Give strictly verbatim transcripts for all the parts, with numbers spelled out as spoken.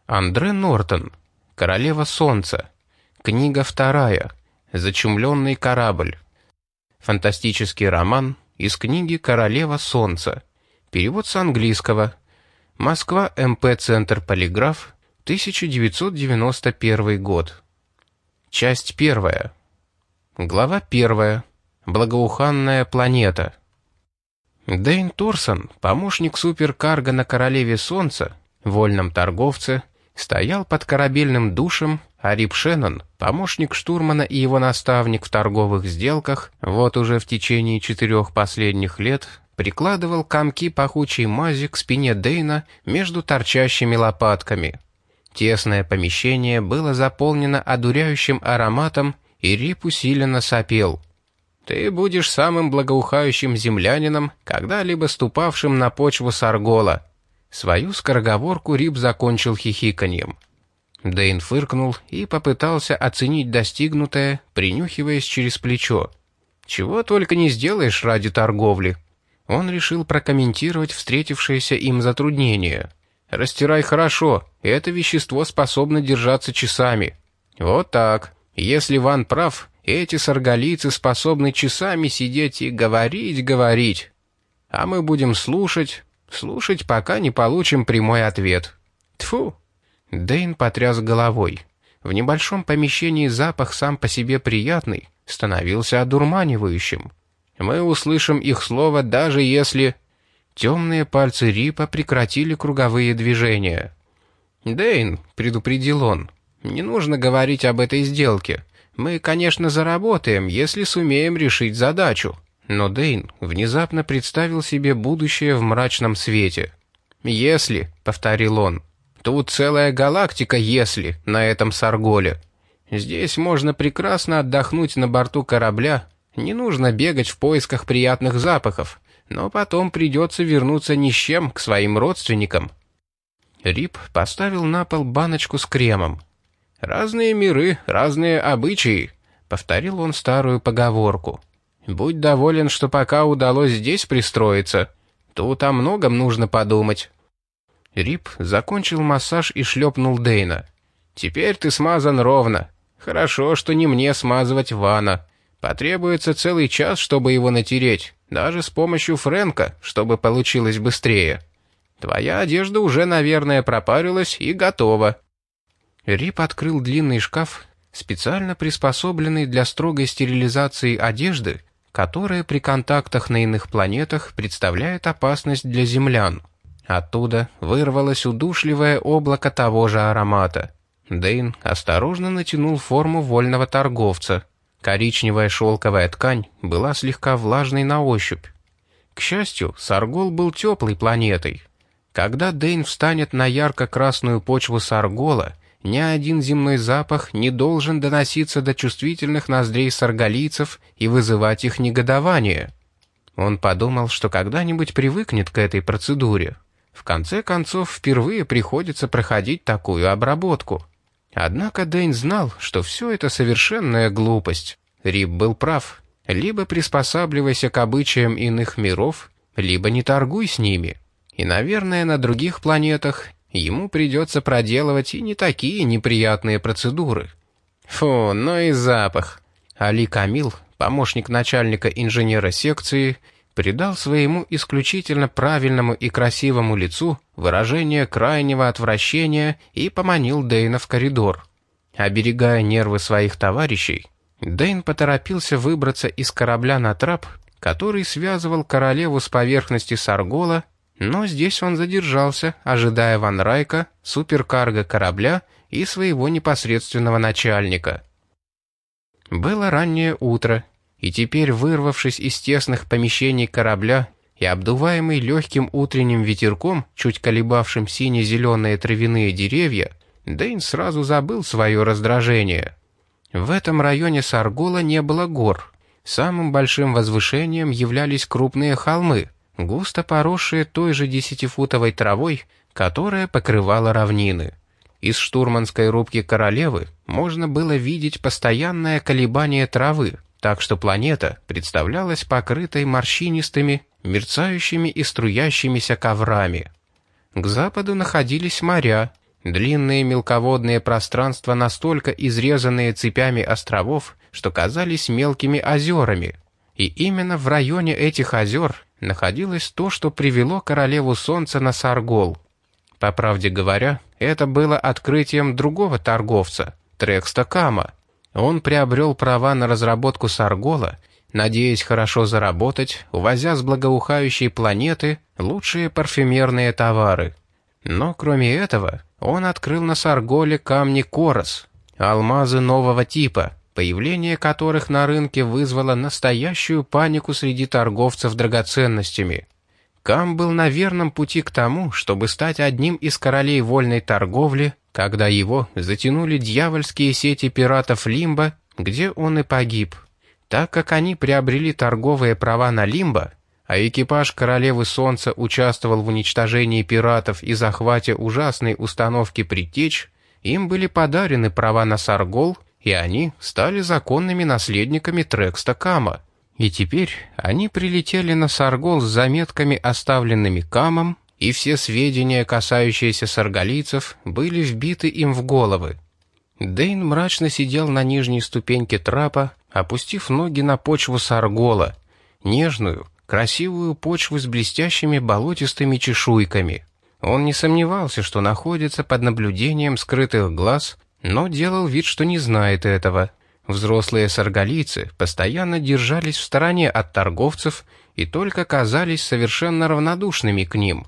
Андре Нортон. Королева Солнца. Книга вторая. Зачумленный корабль. Фантастический роман из книги «Королева Солнца». Перевод с английского. Москва, эм пэ Центр Полиграф, тысяча девятьсот девяносто первый год. Часть первая. Глава первая. Благоуханная планета. Дэйн Торсон, помощник суперкарго на Королеве Солнца, вольном торговце, стоял под корабельным душем, а Рип Шеннон, помощник штурмана и его наставник в торговых сделках, вот уже в течение четырех последних лет прикладывал комки пахучей мази к спине Дэйна между торчащими лопатками. Тесное помещение было заполнено одуряющим ароматом, и Рип усиленно сопел. «Ты будешь самым благоухающим землянином, когда-либо ступавшим на почву Саргола». Свою скороговорку Рип закончил хихиканьем. Дэйн фыркнул и попытался оценить достигнутое, принюхиваясь через плечо. «Чего только не сделаешь ради торговли». Он решил прокомментировать встретившееся им затруднение. «Растирай хорошо, это вещество способно держаться часами». «Вот так. Если Ван прав, эти сарголийцы способны часами сидеть и говорить, говорить. А мы будем слушать, слушать, пока не получим прямой ответ». Тьфу! Дэйн потряс головой. В небольшом помещении запах сам по себе приятный становился одурманивающим. Мы услышим их слово, даже если... Темные пальцы Рипа прекратили круговые движения. «Дэйн», — предупредил он, — «не нужно говорить об этой сделке. Мы, конечно, заработаем, если сумеем решить задачу». Но Дэйн внезапно представил себе будущее в мрачном свете. «Если», — повторил он, — «тут целая галактика «если» на этом Сарголе. Здесь можно прекрасно отдохнуть на борту корабля, не нужно бегать в поисках приятных запахов, но потом придется вернуться ни с чем к своим родственникам». Рип поставил на пол баночку с кремом. «Разные миры, разные обычаи», — повторил он старую поговорку. «Будь доволен, что пока удалось здесь пристроиться. Тут о многом нужно подумать». Рип закончил массаж и шлепнул Дэйна. «Теперь ты смазан ровно. Хорошо, что не мне смазывать Вана. Потребуется целый час, чтобы его натереть, даже с помощью Фрэнка, чтобы получилось быстрее. Твоя одежда уже, наверное, пропарилась и готова». Рип открыл длинный шкаф, специально приспособленный для строгой стерилизации одежды, которая при контактах на иных планетах представляет опасность для землян. Оттуда вырвалось удушливое облако того же аромата. Дэйн осторожно натянул форму вольного торговца. Коричневая шелковая ткань была слегка влажной на ощупь. К счастью, Саргол был теплой планетой. Когда Дэйн встанет на ярко-красную почву Саргола, ни один земной запах не должен доноситься до чувствительных ноздрей сарголийцев и вызывать их негодование. Он подумал, что когда-нибудь привыкнет к этой процедуре. В конце концов, впервые приходится проходить такую обработку. Однако Дэйн знал, что все это совершенная глупость. Рип был прав. Либо приспосабливайся к обычаям иных миров, либо не торгуй с ними. И, наверное, на других планетах ему придется проделывать и не такие неприятные процедуры. Фу, ну и запах. Али Камил, помощник начальника инженера секции, придал своему исключительно правильному и красивому лицу выражение крайнего отвращения и поманил Дэйна в коридор. Оберегая нервы своих товарищей, Дэйн поторопился выбраться из корабля на трап, который связывал королеву с поверхности Саргола, но здесь он задержался, ожидая Ван Райка, суперкарго корабля и своего непосредственного начальника. Было раннее утро, и теперь, вырвавшись из тесных помещений корабля и обдуваемый легким утренним ветерком, чуть колебавшим сине-зеленые травяные деревья, Дэйн сразу забыл свое раздражение. В этом районе Саргола не было гор. Самым большим возвышением являлись крупные холмы, густо поросшие той же десятифутовой травой, которая покрывала равнины. Из штурманской рубки королевы можно было видеть постоянное колебание травы, так что планета представлялась покрытой морщинистыми, мерцающими и струящимися коврами. К западу находились моря, Длинные мелководные пространства, настолько изрезанные цепями островов, что казались мелкими озерами. И именно в районе этих озер находилось то, что привело королеву солнца на Саргол. По правде говоря, это было открытием другого торговца, Трекста Кама. Он приобрел права на разработку Саргола, надеясь хорошо заработать, увозя с благоухающей планеты лучшие парфюмерные товары. Но кроме этого, он открыл на Сарголе камни Корос, алмазы нового типа, появление которых на рынке вызвало настоящую панику среди торговцев драгоценностями. Кам был на верном пути к тому, чтобы стать одним из королей вольной торговли, когда его затянули дьявольские сети пиратов Лимбо, где он и погиб. Так как они приобрели торговые права на Лимбо, а экипаж Королевы Солнца участвовал в уничтожении пиратов и захвате ужасной установки «Предтечь», им были подарены права на Саргол, и они стали законными наследниками Трекста Кама. И теперь они прилетели на Саргол с заметками, оставленными Камом, и все сведения, касающиеся сарголийцев, были вбиты им в головы. Дэйн мрачно сидел на нижней ступеньке трапа, опустив ноги на почву Саргола, нежную, красивую почву с блестящими болотистыми чешуйками. Он не сомневался, что находится под наблюдением скрытых глаз, но делал вид, что не знает этого. Взрослые сарголийцы постоянно держались в стороне от торговцев и только казались совершенно равнодушными к ним.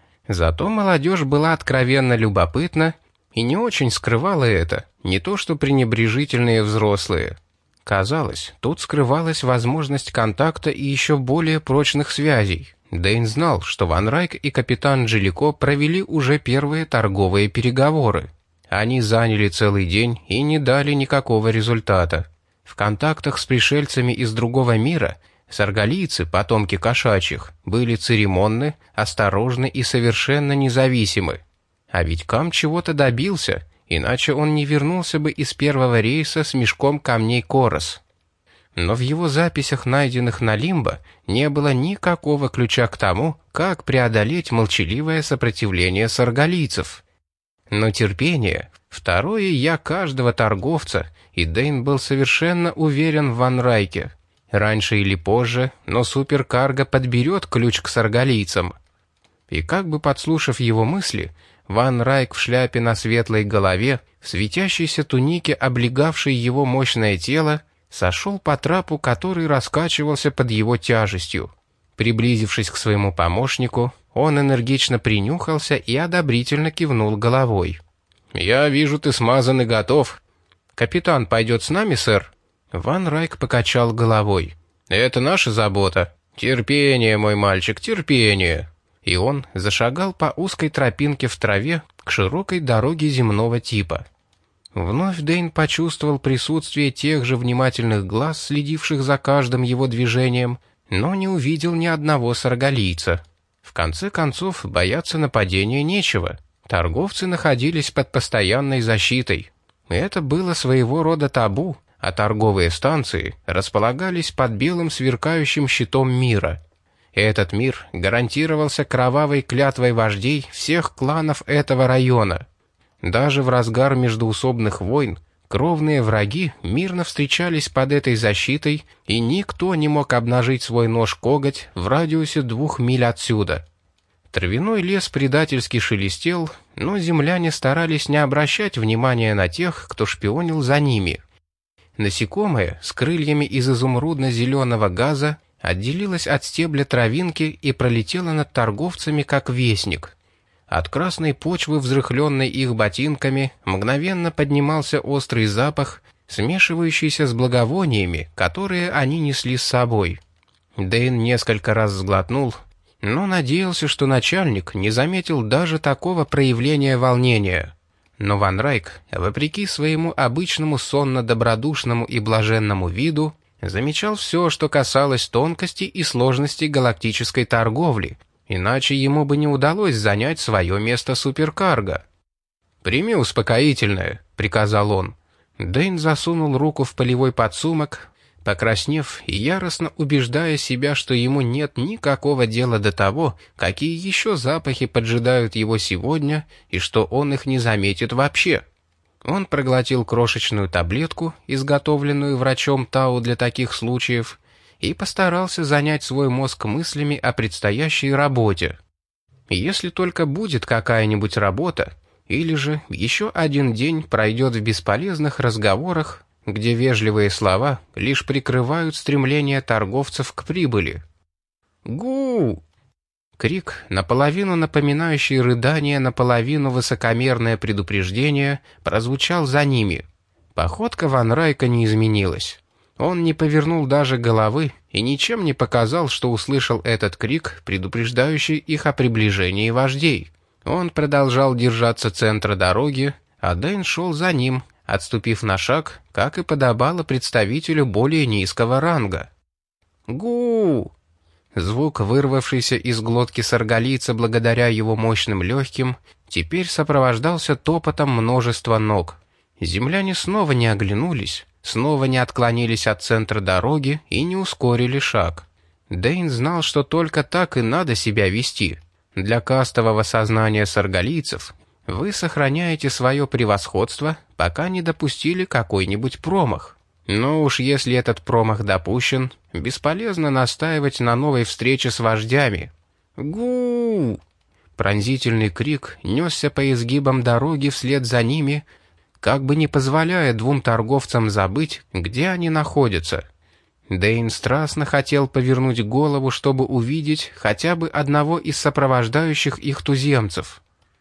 Зато молодежь была откровенно любопытна и не очень скрывала это, не то что пренебрежительные взрослые. Казалось, тут скрывалась возможность контакта и еще более прочных связей. Дэйн знал, что Ван Райк и капитан Джелико провели уже первые торговые переговоры. Они заняли целый день и не дали никакого результата. В контактах с пришельцами из другого мира сарголийцы, потомки кошачьих, были церемонны, осторожны и совершенно независимы. А ведь Кам чего-то добился, иначе он не вернулся бы из первого рейса с мешком камней Корос. Но в его записях, найденных на Лимбо, не было никакого ключа к тому, как преодолеть молчаливое сопротивление сарголийцев. Но терпение — второе «я» каждого торговца, и Дэйн был совершенно уверен в Ван Райке. Раньше или позже, но суперкарго подберет ключ к сарголийцам. И как бы подслушав его мысли, Ван Райк в шляпе на светлой голове, в светящейся тунике, облегавшей его мощное тело, сошел по трапу, который раскачивался под его тяжестью. Приблизившись к своему помощнику, он энергично принюхался и одобрительно кивнул головой. «Я вижу, ты смазан и готов. Капитан пойдет с нами, сэр?» Ван Райк покачал головой. «Это наша забота. Терпение, мой мальчик, терпение». И он зашагал по узкой тропинке в траве к широкой дороге земного типа. Вновь Дэйн почувствовал присутствие тех же внимательных глаз, следивших за каждым его движением, но не увидел ни одного сарголийца. В конце концов, бояться нападения нечего. Торговцы находились под постоянной защитой. Это было своего рода табу, а торговые станции располагались под белым сверкающим щитом мира. Этот мир гарантировался кровавой клятвой вождей всех кланов этого района. Даже в разгар междоусобных войн кровные враги мирно встречались под этой защитой, и никто не мог обнажить свой нож-коготь в радиусе двух миль отсюда. Травяной лес предательски шелестел, но земляне старались не обращать внимания на тех, кто шпионил за ними. Насекомое с крыльями из изумрудно-зеленого газа отделилось от стебля травинки и пролетело над торговцами как вестник. От красной почвы, взрыхленной их ботинками, мгновенно поднимался острый запах, смешивающийся с благовониями, которые они несли с собой. Дэйн несколько раз сглотнул, но надеялся, что начальник не заметил даже такого проявления волнения. Но Ван Райк, вопреки своему обычному сонно-добродушному и блаженному виду, замечал все, что касалось тонкостей и сложностей галактической торговли, иначе ему бы не удалось занять свое место суперкарго. «Прими успокоительное», — приказал он. Дэйн засунул руку в полевой подсумок, Покраснев и яростно убеждая себя, что ему нет никакого дела до того, какие еще запахи поджидают его сегодня, и что он их не заметит вообще. Он проглотил крошечную таблетку, изготовленную врачом Тау для таких случаев, и постарался занять свой мозг мыслями о предстоящей работе. Если только будет какая-нибудь работа, или же еще один день пройдет в бесполезных разговорах, где вежливые слова лишь прикрывают стремление торговцев к прибыли. «Гу!» Крик, наполовину напоминающий рыдание, наполовину высокомерное предупреждение, прозвучал за ними. Походка Ван Райка не изменилась. Он не повернул даже головы и ничем не показал, что услышал этот крик, предупреждающий их о приближении вождей. Он продолжал держаться центра дороги, а Дэйн шел за ним, отступив на шаг, как и подобало представителю более низкого ранга. «Гу!» Звук, вырвавшийся из глотки саргалийца благодаря его мощным легким, теперь сопровождался топотом множества ног. Земляне снова не оглянулись, снова не отклонились от центра дороги и не ускорили шаг. Дэйн знал, что только так и надо себя вести. Для кастового сознания саргалийцев вы сохраняете свое превосходство, пока не допустили какой-нибудь промах. Но уж если этот промах допущен, бесполезно настаивать на новой встрече с вождями. «Гу!» Пронзительный крик несся по изгибам дороги вслед за ними, как бы не позволяя двум торговцам забыть, где они находятся. Дэйн страстно хотел повернуть голову, чтобы увидеть хотя бы одного из сопровождающих их туземцев.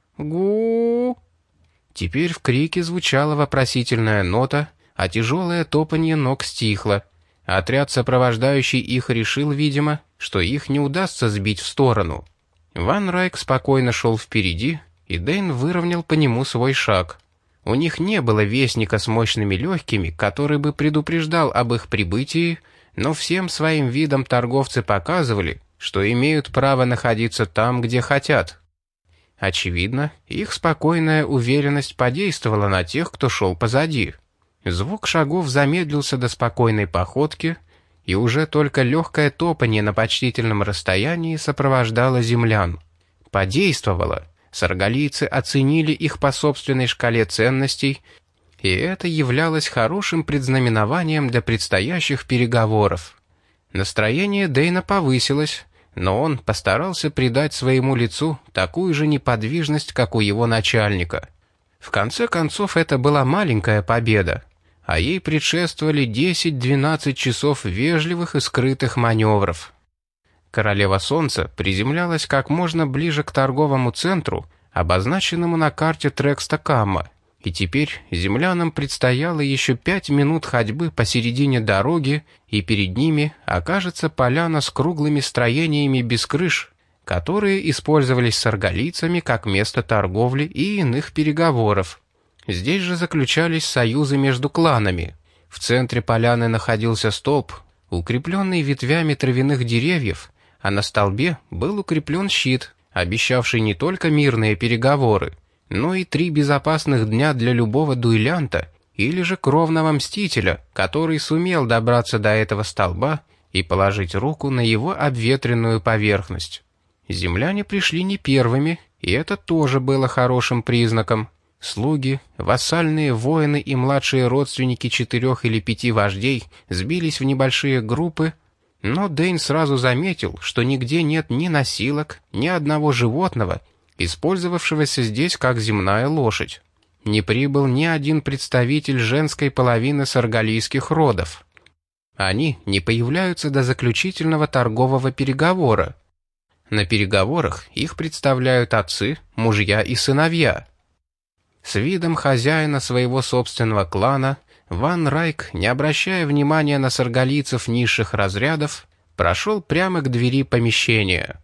«Гу!» Теперь в крике звучала вопросительная нота, а тяжелое топанье ног стихло. Отряд, сопровождающий их, решил, видимо, что их не удастся сбить в сторону. Ван Райк спокойно шел впереди, и Дэйн выровнял по нему свой шаг. У них не было вестника с мощными легкими, который бы предупреждал об их прибытии, но всем своим видом торговцы показывали, что имеют право находиться там, где хотят. Очевидно, их спокойная уверенность подействовала на тех, кто шел позади. Звук шагов замедлился до спокойной походки, и уже только легкое топанье на почтительном расстоянии сопровождало землян. Подействовало. Саргалийцы оценили их по собственной шкале ценностей, и это являлось хорошим предзнаменованием для предстоящих переговоров. Настроение Дэйна повысилось, но он постарался придать своему лицу такую же неподвижность, как у его начальника. В конце концов, это была маленькая победа, а ей предшествовали десять-двенадцать часов вежливых и скрытых маневров. Королева Солнца приземлялась как можно ближе к торговому центру, обозначенному на карте Трекста-Камма, и теперь землянам предстояло еще пять минут ходьбы посередине дороги, и перед ними окажется поляна с круглыми строениями без крыш, которые использовались саргалийцами как место торговли и иных переговоров. Здесь же заключались союзы между кланами. В центре поляны находился столб, укрепленный ветвями травяных деревьев, а на столбе был укреплен щит, обещавший не только мирные переговоры, но и три безопасных дня для любого дуэлянта или же кровного мстителя, который сумел добраться до этого столба и положить руку на его обветренную поверхность. Земляне пришли не первыми, и это тоже было хорошим признаком. Слуги, вассальные воины и младшие родственники четырех или пяти вождей сбились в небольшие группы, но Дэйн сразу заметил, что нигде нет ни носилок, ни одного животного, использовавшегося здесь как земная лошадь. Не прибыл ни один представитель женской половины саргалийских родов. Они не появляются до заключительного торгового переговора. На переговорах их представляют отцы, мужья и сыновья. С видом хозяина своего собственного клана Ван Райк, не обращая внимания на саргалийцев низших разрядов, прошел прямо к двери помещения.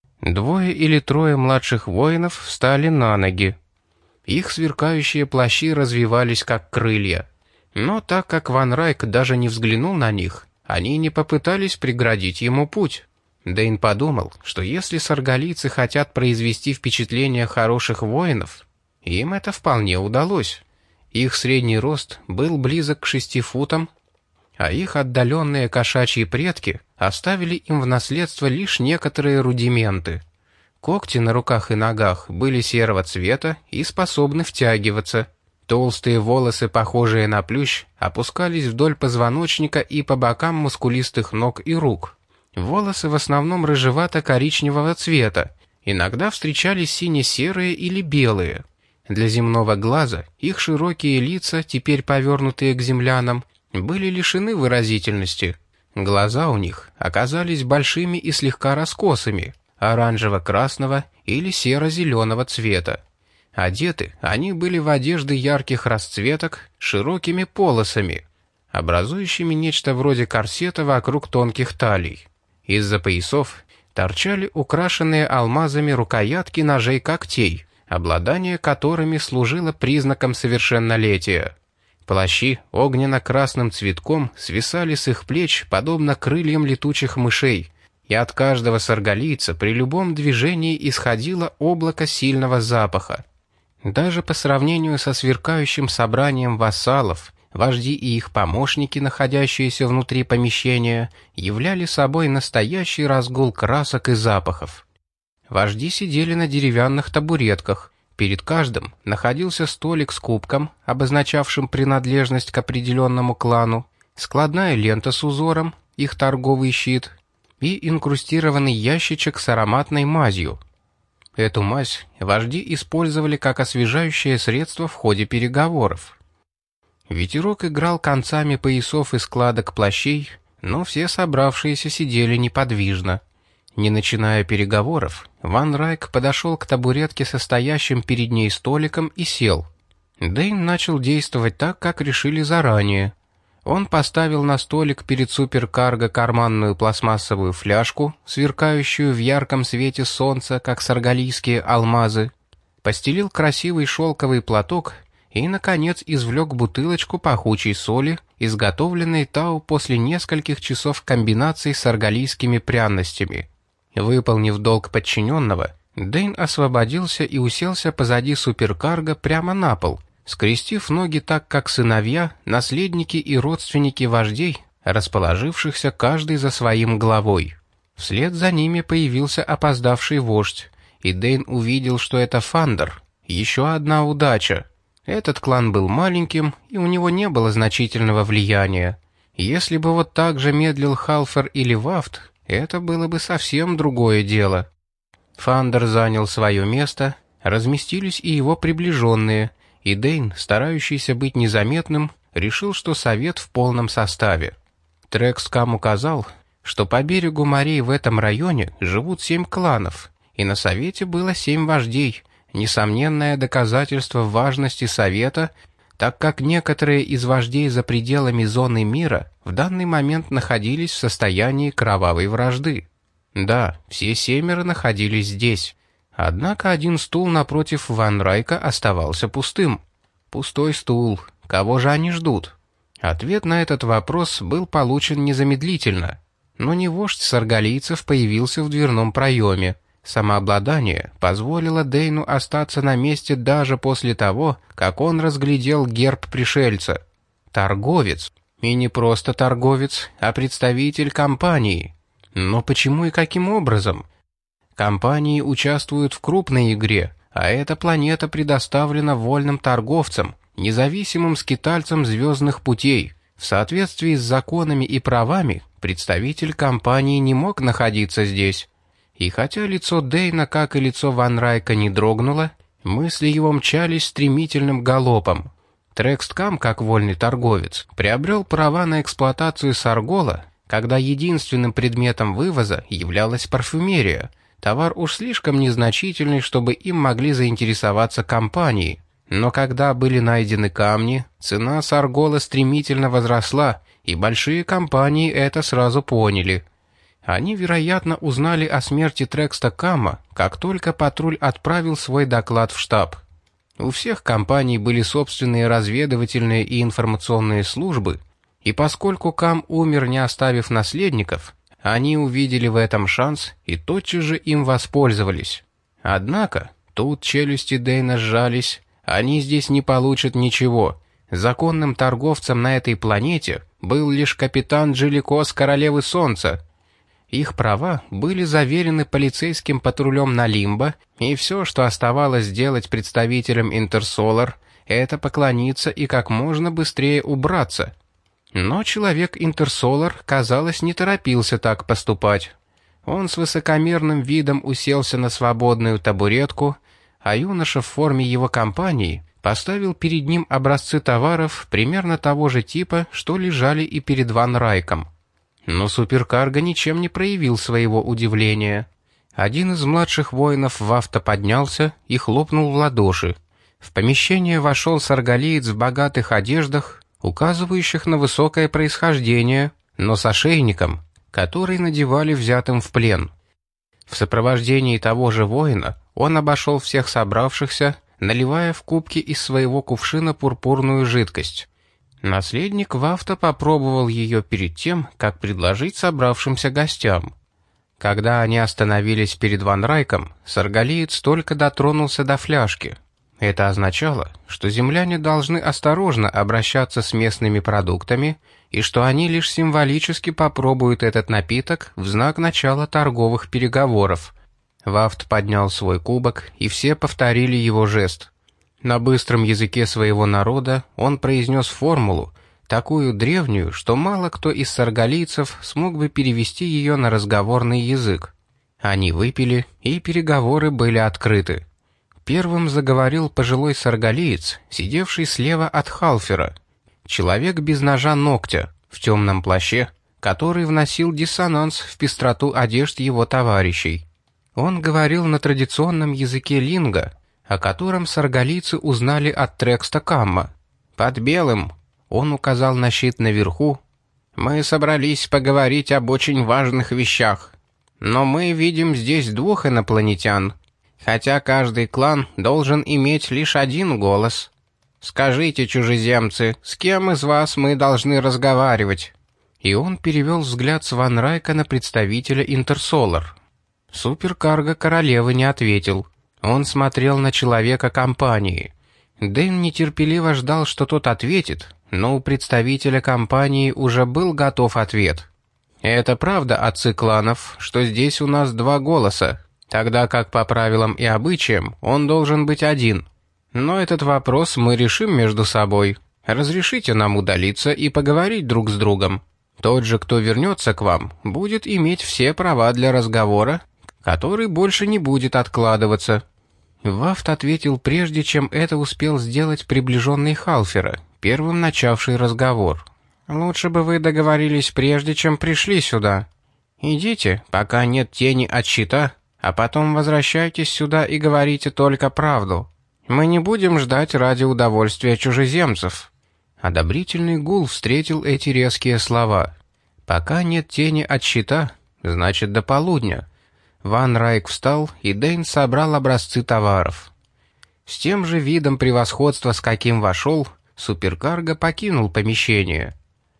Двое или трое младших воинов встали на ноги. Их сверкающие плащи развивались как крылья. Но так как Ван Райк даже не взглянул на них, они не попытались преградить ему путь. Дэйн подумал, что если саргалийцы хотят произвести впечатление хороших воинов, им это вполне удалось. Их средний рост был близок к шести футам, а их отдаленные кошачьи предки оставили им в наследство лишь некоторые рудименты. Когти на руках и ногах были серого цвета и способны втягиваться. Толстые волосы, похожие на плющ, опускались вдоль позвоночника и по бокам мускулистых ног и рук. Волосы в основном рыжевато-коричневого цвета, иногда встречались сине-серые или белые. Для земного глаза их широкие лица, теперь повернутые к землянам, были лишены выразительности. Глаза у них оказались большими и слегка раскосыми, оранжево-красного или серо-зеленого цвета. Одеты они были в одежды ярких расцветок с широкими полосами, образующими нечто вроде корсета вокруг тонких талий. Из-за поясов торчали украшенные алмазами рукоятки ножей-когтей, обладание которыми служило признаком совершеннолетия. Плащи огненно-красным цветком свисали с их плеч, подобно крыльям летучих мышей, и от каждого саргалийца при любом движении исходило облако сильного запаха. Даже по сравнению со сверкающим собранием вассалов, вожди и их помощники, находящиеся внутри помещения, являли собой настоящий разгул красок и запахов. Вожди сидели на деревянных табуретках. Перед каждым находился столик с кубком, обозначавшим принадлежность к определенному клану, складная лента с узором, их торговый щит, и инкрустированный ящичек с ароматной мазью. Эту мазь вожди использовали как освежающее средство в ходе переговоров. Ветерок играл концами поясов и складок плащей, но все собравшиеся сидели неподвижно. Не начиная переговоров, Ван Райк подошел к табуретке со стоящим перед ней столиком и сел. Дэйн начал действовать так, как решили заранее. Он поставил на столик перед суперкарго карманную пластмассовую фляжку, сверкающую в ярком свете солнца, как саргалийские алмазы, постелил красивый шелковый платок и, наконец, извлек бутылочку пахучей соли, изготовленной Тау после нескольких часов комбинаций с саргалийскими пряностями. Выполнив долг подчиненного, Дэйн освободился и уселся позади суперкарго прямо на пол, скрестив ноги так, как сыновья, наследники и родственники вождей, расположившихся каждый за своим главой. Вслед за ними появился опоздавший вождь, и Дэйн увидел, что это Фандер, еще одна удача. Этот клан был маленьким, и у него не было значительного влияния. Если бы вот так же медлил Халфер или Вафт, это было бы совсем другое дело. Фандер занял свое место, разместились и его приближенные, и Дэйн, старающийся быть незаметным, решил, что совет в полном составе. Трекскам указал, что по берегу морей в этом районе живут семь кланов, и на совете было семь вождей, несомненное доказательство важности совета, так как некоторые из вождей за пределами зоны мира в данный момент находились в состоянии кровавой вражды. Да, все семеро находились здесь. Однако один стул напротив Ван Райка оставался пустым. Пустой стул. Кого же они ждут? Ответ на этот вопрос был получен незамедлительно. Но не вождь саргалийцев появился в дверном проеме. Самообладание позволило Дэйну остаться на месте даже после того, как он разглядел герб пришельца. Торговец. И не просто торговец, а представитель компании. Но почему и каким образом? Компании участвуют в крупной игре, а эта планета предоставлена вольным торговцам, независимым скитальцам звездных путей. В соответствии с законами и правами, представитель компании не мог находиться здесь. И хотя лицо Дэйна, как и лицо Ван Райка, не дрогнуло, мысли его мчались стремительным галопом. Трекскам, как вольный торговец, приобрел права на эксплуатацию Саргола, когда единственным предметом вывоза являлась парфюмерия, товар уж слишком незначительный, чтобы им могли заинтересоваться компании. Но когда были найдены камни, цена Саргола стремительно возросла, и большие компании это сразу поняли. Они, вероятно, узнали о смерти Трекста Кама, как только патруль отправил свой доклад в штаб. У всех компаний были собственные разведывательные и информационные службы, и поскольку Кам умер, не оставив наследников, они увидели в этом шанс и тотчас же им воспользовались. Однако, тут челюсти Дэйна сжались, они здесь не получат ничего. Законным торговцам на этой планете был лишь капитан Джилико с Королевы Солнца. Их права были заверены полицейским патрулем на Лимбо, и все, что оставалось сделать представителям Интерсолар, это поклониться и как можно быстрее убраться. Но человек Интерсолар, казалось, не торопился так поступать. Он с высокомерным видом уселся на свободную табуретку, а юноша в форме его компании поставил перед ним образцы товаров примерно того же типа, что лежали и перед Ван Райком. Но суперкарго ничем не проявил своего удивления. Один из младших воинов в авто поднялся и хлопнул в ладоши. В помещение вошел саргалиец в богатых одеждах, указывающих на высокое происхождение, но с ошейником, который надевали взятым в плен. В сопровождении того же воина он обошел всех собравшихся, наливая в кубки из своего кувшина пурпурную жидкость. Наследник Вафта попробовал ее перед тем, как предложить собравшимся гостям. Когда они остановились перед Ван Райком, саргалиец только дотронулся до фляжки. Это означало, что земляне должны осторожно обращаться с местными продуктами и что они лишь символически попробуют этот напиток в знак начала торговых переговоров. Вафт поднял свой кубок, и все повторили его жест. На быстром языке своего народа он произнес формулу, такую древнюю, что мало кто из саргалийцев смог бы перевести ее на разговорный язык. Они выпили, и переговоры были открыты. Первым заговорил пожилой саргалиец, сидевший слева от Халфера. Человек без ножа-ногтя, в темном плаще, который вносил диссонанс в пестроту одежд его товарищей. Он говорил на традиционном языке линга, о котором саргалийцы узнали от Трекста Камма. «Под белым», — он указал на щит наверху, — «мы собрались поговорить об очень важных вещах. Но мы видим здесь двух инопланетян, хотя каждый клан должен иметь лишь один голос. Скажите, чужеземцы, с кем из вас мы должны разговаривать?» И он перевел взгляд с Ван Райка на представителя Интерсолар. Суперкарго королевы не ответил. Он смотрел на человека компании. Дэйн нетерпеливо ждал, что тот ответит, но у представителя компании уже был готов ответ. «Это правда, отцы кланов, что здесь у нас два голоса, тогда как по правилам и обычаям он должен быть один. Но этот вопрос мы решим между собой. Разрешите нам удалиться и поговорить друг с другом. Тот же, кто вернется к вам, будет иметь все права для разговора, который больше не будет откладываться». Вафт ответил прежде, чем это успел сделать приближенный Халфера, первым начавший разговор. «Лучше бы вы договорились прежде, чем пришли сюда. Идите, пока нет тени от щита, а потом возвращайтесь сюда и говорите только правду. Мы не будем ждать ради удовольствия чужеземцев». Одобрительный гул встретил эти резкие слова. «Пока нет тени от щита, значит до полудня». Ван Райк встал, и Дэйн собрал образцы товаров. С тем же видом превосходства, с каким вошел, суперкарго покинул помещение.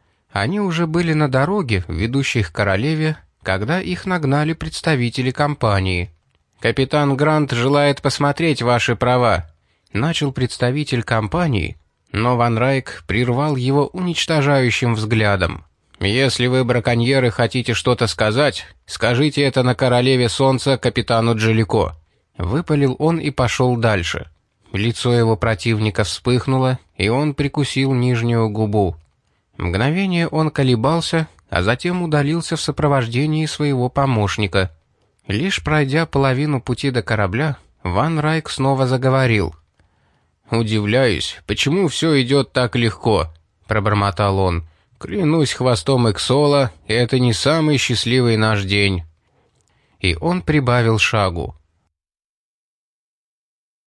Они уже были на дороге, ведущей к королеве, когда их нагнали представители компании. «Капитан Грант желает посмотреть ваши права», — начал представитель компании, но Ван Райк прервал его уничтожающим взглядом. «Если вы, браконьеры, хотите что-то сказать, скажите это на Королеве Солнца капитану Джилико». Выпалил он и пошел дальше. Лицо его противника вспыхнуло, и он прикусил нижнюю губу. Мгновение он колебался, а затем удалился в сопровождении своего помощника. Лишь пройдя половину пути до корабля, Ван Райк снова заговорил. «Удивляюсь, почему все идет так легко», — пробормотал он. «Клянусь хвостом Иксола, это не самый счастливый наш день». И он прибавил шагу.